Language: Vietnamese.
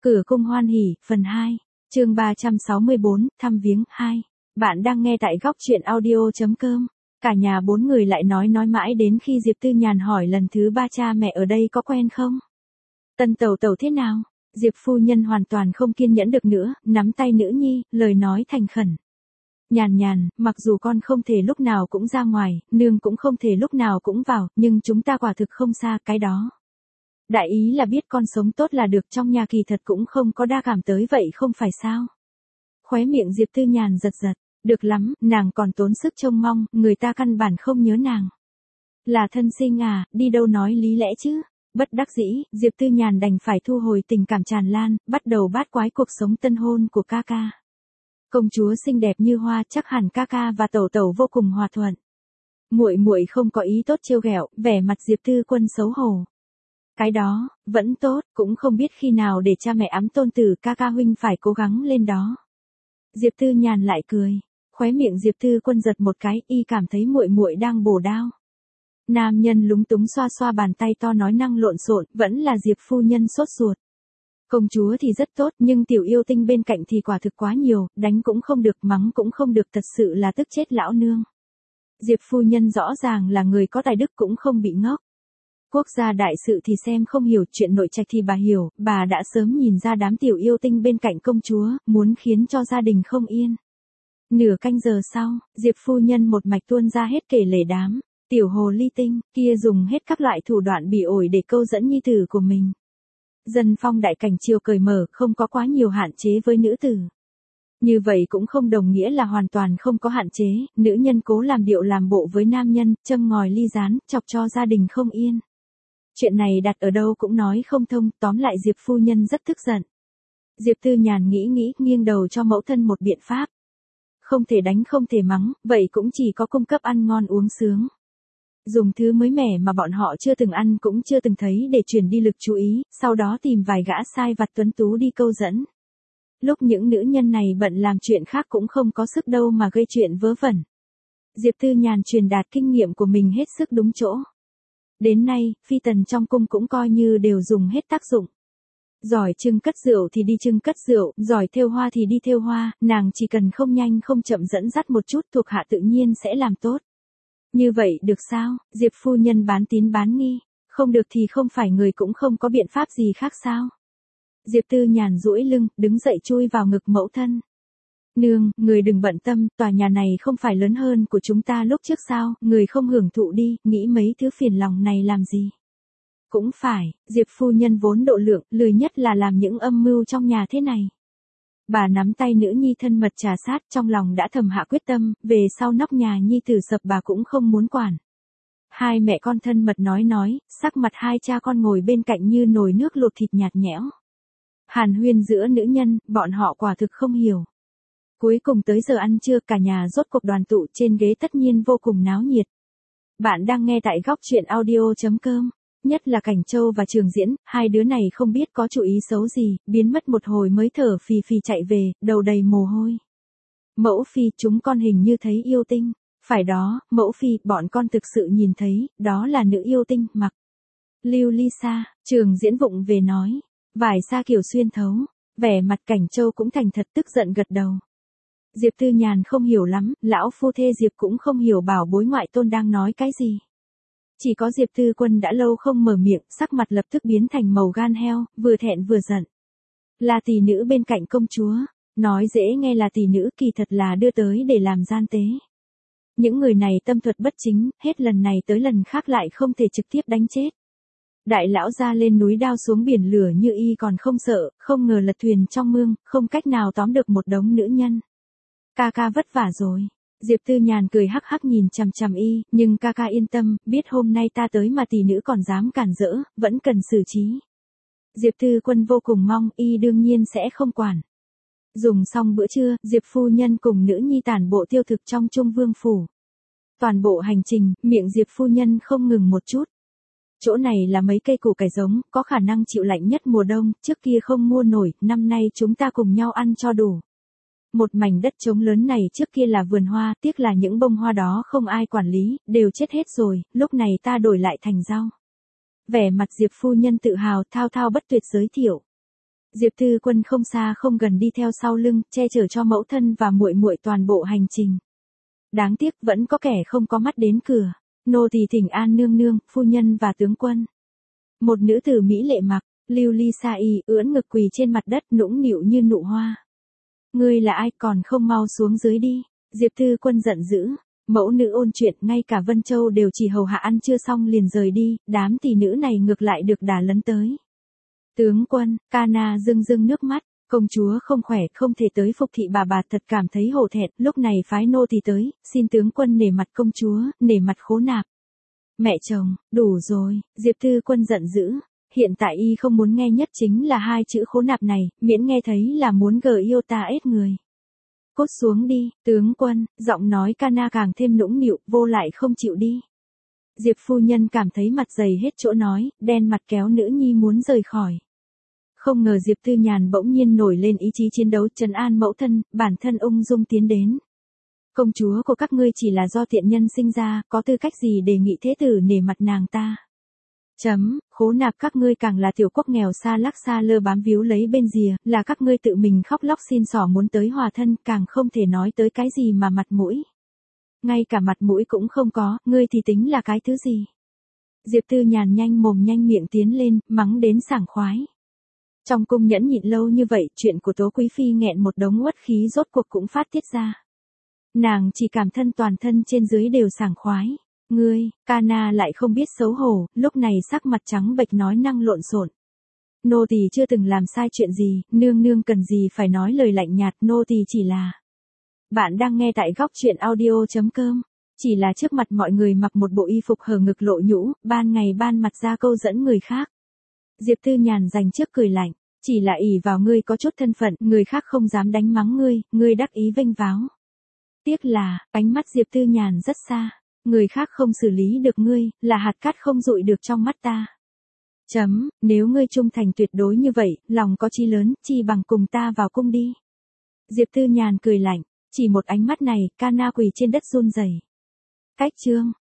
Cửa cung hoan hỉ, phần 2, chương 364, thăm viếng 2. Bạn đang nghe tại góc truyện audio.com. Cả nhà 4 người lại nói mãi đến khi Diệp Tư Nhàn hỏi lần thứ 3 cha mẹ ở đây có quen không? Tân tẩu tẩu thế nào? Diệp phu nhân hoàn toàn không kiên nhẫn được nữa, nắm tay nữ nhi, lời nói thành khẩn. Nhàn, mặc dù con không thể lúc nào cũng ra ngoài, nương cũng không thể lúc nào cũng vào, nhưng chúng ta quả thực không xa cái đó. Đại ý là biết con sống tốt là được, trong nhà kỳ thật cũng không có đa cảm tới vậy không phải sao? Khóe miệng Diệp Tư Nhàn giật, được lắm, nàng còn tốn sức trông mong, người ta căn bản không nhớ nàng. Là thân sinh à, đi đâu nói lý lẽ chứ? Bất đắc dĩ, Diệp Tư Nhàn đành phải thu hồi tình cảm tràn lan, bắt đầu bát quái cuộc sống tân hôn của ca ca. Công chúa xinh đẹp như hoa, chắc hẳn ca ca và tẩu tẩu vô cùng hòa thuận. Muội không có ý tốt trêu ghẹo, vẻ mặt Diệp Tư Quân xấu hổ. Cái đó, vẫn tốt, cũng không biết khi nào để cha mẹ ẵm tôn tử, ca ca huynh phải cố gắng lên đó. Diệp Tư Nhàn lại cười, khóe miệng Diệp Tư Quân giật một cái, y cảm thấy muội đang bổ đao. Nam nhân lúng túng xoa xoa bàn tay to nói năng lộn xộn, vẫn là Diệp phu nhân sốt ruột. Công chúa thì rất tốt, nhưng tiểu yêu tinh bên cạnh thì quả thực quá nhiều, đánh cũng không được, mắng cũng không được, thật sự là tức chết lão nương. Diệp phu nhân rõ ràng là người có tài đức cũng không bị ngốc. Quốc gia đại sự thì xem không hiểu, chuyện nội trạch thì bà hiểu, bà đã sớm nhìn ra đám tiểu yêu tinh bên cạnh công chúa, muốn khiến cho gia đình không yên. Nửa canh giờ sau, Diệp phu nhân một mạch tuôn ra hết kể lể đám tiểu hồ ly tinh kia dùng hết các loại thủ đoạn bỉ ổi để câu dẫn nhi tử của mình. Dân phong đại cảnh triều cởi mở, không có quá nhiều hạn chế với nữ tử. Như vậy cũng không đồng nghĩa là hoàn toàn không có hạn chế, nữ nhân cố làm điệu làm bộ với nam nhân, châm ngòi ly gián, chọc cho gia đình không yên. Chuyện này đặt ở đâu cũng nói không thông, tóm lại Diệp phu nhân rất tức giận. Diệp Tư Nhàn nghĩ, nghiêng đầu cho mẫu thân một biện pháp. Không thể đánh không thể mắng, vậy cũng chỉ có cung cấp ăn ngon uống sướng. Dùng thứ mới mẻ mà bọn họ chưa từng ăn cũng chưa từng thấy để chuyển đi lực chú ý, sau đó tìm vài gã sai vặt tuấn tú đi câu dẫn. Lúc những nữ nhân này bận làm chuyện khác cũng không có sức đâu mà gây chuyện vớ vẩn. Diệp Tư Nhàn truyền đạt kinh nghiệm của mình hết sức đúng chỗ. Đến nay, phi tần trong cung cũng coi như đều dùng hết tác dụng. Giỏi trưng cất rượu thì đi trưng cất rượu, giỏi thêu hoa thì đi thêu hoa, nàng chỉ cần không nhanh không chậm dẫn dắt một chút, thuộc hạ tự nhiên sẽ làm tốt. Như vậy được sao? Diệp phu nhân bán tín bán nghi, không được thì không phải người cũng không có biện pháp gì khác sao? Diệp Tư Nhàn duỗi lưng, đứng dậy chui vào ngực mẫu thân. Nương, người đừng bận tâm, tòa nhà này không phải lớn hơn của chúng ta lúc trước sao, người không hưởng thụ đi, nghĩ mấy thứ phiền lòng này làm gì. Cũng phải, Diệp phu nhân vốn độ lượng, lười nhất là làm những âm mưu trong nhà thế này. Bà nắm tay nữ nhi thân mật trà sát, trong lòng đã thầm hạ quyết tâm, về sau nóc nhà nhi tử sập bà cũng không muốn quản. Hai mẹ con thân mật nói, sắc mặt hai cha con ngồi bên cạnh như nồi nước lột thịt nhạt nhẽo. Hàn huyên giữa nữ nhân, bọn họ quả thực không hiểu. Cuối cùng tới giờ ăn trưa, cả nhà rốt cuộc đoàn tụ trên ghế, tất nhiên vô cùng náo nhiệt. Bạn đang nghe tại góc truyện audio.com. Nhất là Cảnh Châu và Trường Diễn, hai đứa này không biết có chủ ý xấu gì, biến mất một hồi mới thở phì phì chạy về, đầu đầy mồ hôi. Mẫu phi, chúng con hình như thấy yêu tinh. Phải đó, mẫu phi, bọn con thực sự nhìn thấy, đó là nữ yêu tinh, mặc lưu ly sa. Trường Diễn vụng về nói, vải sa kiểu xuyên thấu. Vẻ mặt Cảnh Châu cũng thành thật tức giận gật đầu. Diệp Tư Nhàn không hiểu lắm, lão phu thê Diệp cũng không hiểu bảo bối ngoại tôn đang nói cái gì. Chỉ có Diệp Tư Quân đã lâu không mở miệng, sắc mặt lập tức biến thành màu gan heo, vừa thẹn vừa giận. Là tỷ nữ bên cạnh công chúa, nói dễ nghe là tỷ nữ, kỳ thật là đưa tới để làm gian tế. Những người này tâm thuật bất chính, hết lần này tới lần khác lại không thể trực tiếp đánh chết. Đại lão ra lên núi đao xuống biển lửa như y còn không sợ, không ngờ lật thuyền trong mương, không cách nào tóm được một đống nữ nhân. Ca ca vất vả rồi. Diệp Tư Nhàn cười hắc hắc nhìn chằm y, nhưng ca ca yên tâm, biết hôm nay ta tới mà tỷ nữ còn dám cản rỡ, vẫn cần xử trí. Diệp Tư Quân vô cùng mong, y đương nhiên sẽ không quản. Dùng xong bữa trưa, Diệp phu nhân cùng nữ nhi tản bộ tiêu thực trong Trung Vương phủ. Toàn bộ hành trình, miệng Diệp phu nhân không ngừng một chút. Chỗ này là mấy cây củ cải giống, có khả năng chịu lạnh nhất mùa đông, trước kia không mua nổi, năm nay chúng ta cùng nhau ăn cho đủ. Một mảnh đất trống lớn này trước kia là vườn hoa, tiếc là những bông hoa đó không ai quản lý, đều chết hết rồi, lúc này ta đổi lại thành rau. Vẻ mặt Diệp phu nhân tự hào thao thao bất tuyệt giới thiệu. Diệp Tư Quân không xa không gần đi theo sau lưng, che chở cho mẫu thân và muội muội toàn bộ hành trình. Đáng tiếc vẫn có kẻ không có mắt đến cửa. Nô tỳ thỉnh an nương nương, phu nhân và tướng quân. Một nữ tử mỹ lệ mặc, lưu ly sa y, ưỡn ngực quỳ trên mặt đất nũng nịu như nụ hoa. Ngươi là ai còn không mau xuống dưới đi. Diệp Tư Quân giận dữ. Mẫu nữ ôn chuyện, ngay cả Vân Châu đều chỉ hầu hạ ăn chưa xong liền rời đi, đám tỷ nữ này ngược lại được đả lấn tới. Tướng quân, Cana rưng rưng nước mắt, công chúa không khỏe, không thể tới phục thị bà thật cảm thấy hổ thẹn, lúc này phái nô tỳ tới, xin tướng quân nể mặt công chúa, nể mặt Khố Nạp. Mẹ chồng, đủ rồi, Diệp Tư Quân giận dữ, hiện tại y không muốn nghe nhất chính là hai chữ Khố Nạp này, miễn nghe thấy là muốn gờ yêu ta ết người. Cút xuống đi, tướng quân, giọng nói Cana càng thêm nũng nịu, vô lại không chịu đi. Diệp phu nhân cảm thấy mặt dày hết chỗ nói, đen mặt kéo nữ nhi muốn rời khỏi. Không ngờ Diệp Tư Nhàn bỗng nhiên nổi lên ý chí chiến đấu trấn an mẫu thân, bản thân ung dung tiến đến. Công chúa của các ngươi chỉ là do tiện nhân sinh ra, có tư cách gì để nghị thế tử nể mặt nàng ta. Khố Nạp các ngươi càng là tiểu quốc nghèo xa lắc xa lơ bám víu lấy bên rìa, là các ngươi tự mình khóc lóc xin xỏ muốn tới hòa thân, càng không thể nói tới cái gì mà mặt mũi. Ngay cả mặt mũi cũng không có, ngươi thì tính là cái thứ gì. Diệp Tư Nhàn nhanh mồm nhanh miệng tiến lên, mắng đến sảng khoái. Trong cung nhẫn nhịn lâu như vậy, chuyện của Tố Quý Phi nghẹn một đống uất khí rốt cuộc cũng phát tiết ra. Nàng chỉ cảm thân toàn thân trên dưới đều sảng khoái. Ngươi, Cana lại không biết xấu hổ, lúc này sắc mặt trắng bệch nói năng lộn xộn. Nô tỳ chưa từng làm sai chuyện gì, nương nương cần gì phải nói lời lạnh nhạt, nô tỳ chỉ là. Bạn đang nghe tại góc truyện audio.com. Chỉ là trước mặt mọi người mặc một bộ y phục hở ngực lộ nhũ, ban ngày ban mặt ra câu dẫn người khác. Diệp Tư Nhàn dành trước cười lạnh, chỉ là ỷ vào ngươi có chút thân phận, người khác không dám đánh mắng ngươi đắc ý vênh váo. Tiếc là, ánh mắt Diệp Tư Nhàn rất xa, người khác không xử lý được ngươi, là hạt cát không dụi được trong mắt ta. Nếu ngươi trung thành tuyệt đối như vậy, lòng có chí lớn, chi bằng cùng ta vào cung đi. Diệp Tư Nhàn cười lạnh, chỉ một ánh mắt này, Cana quỳ trên đất run rẩy. Cách chương,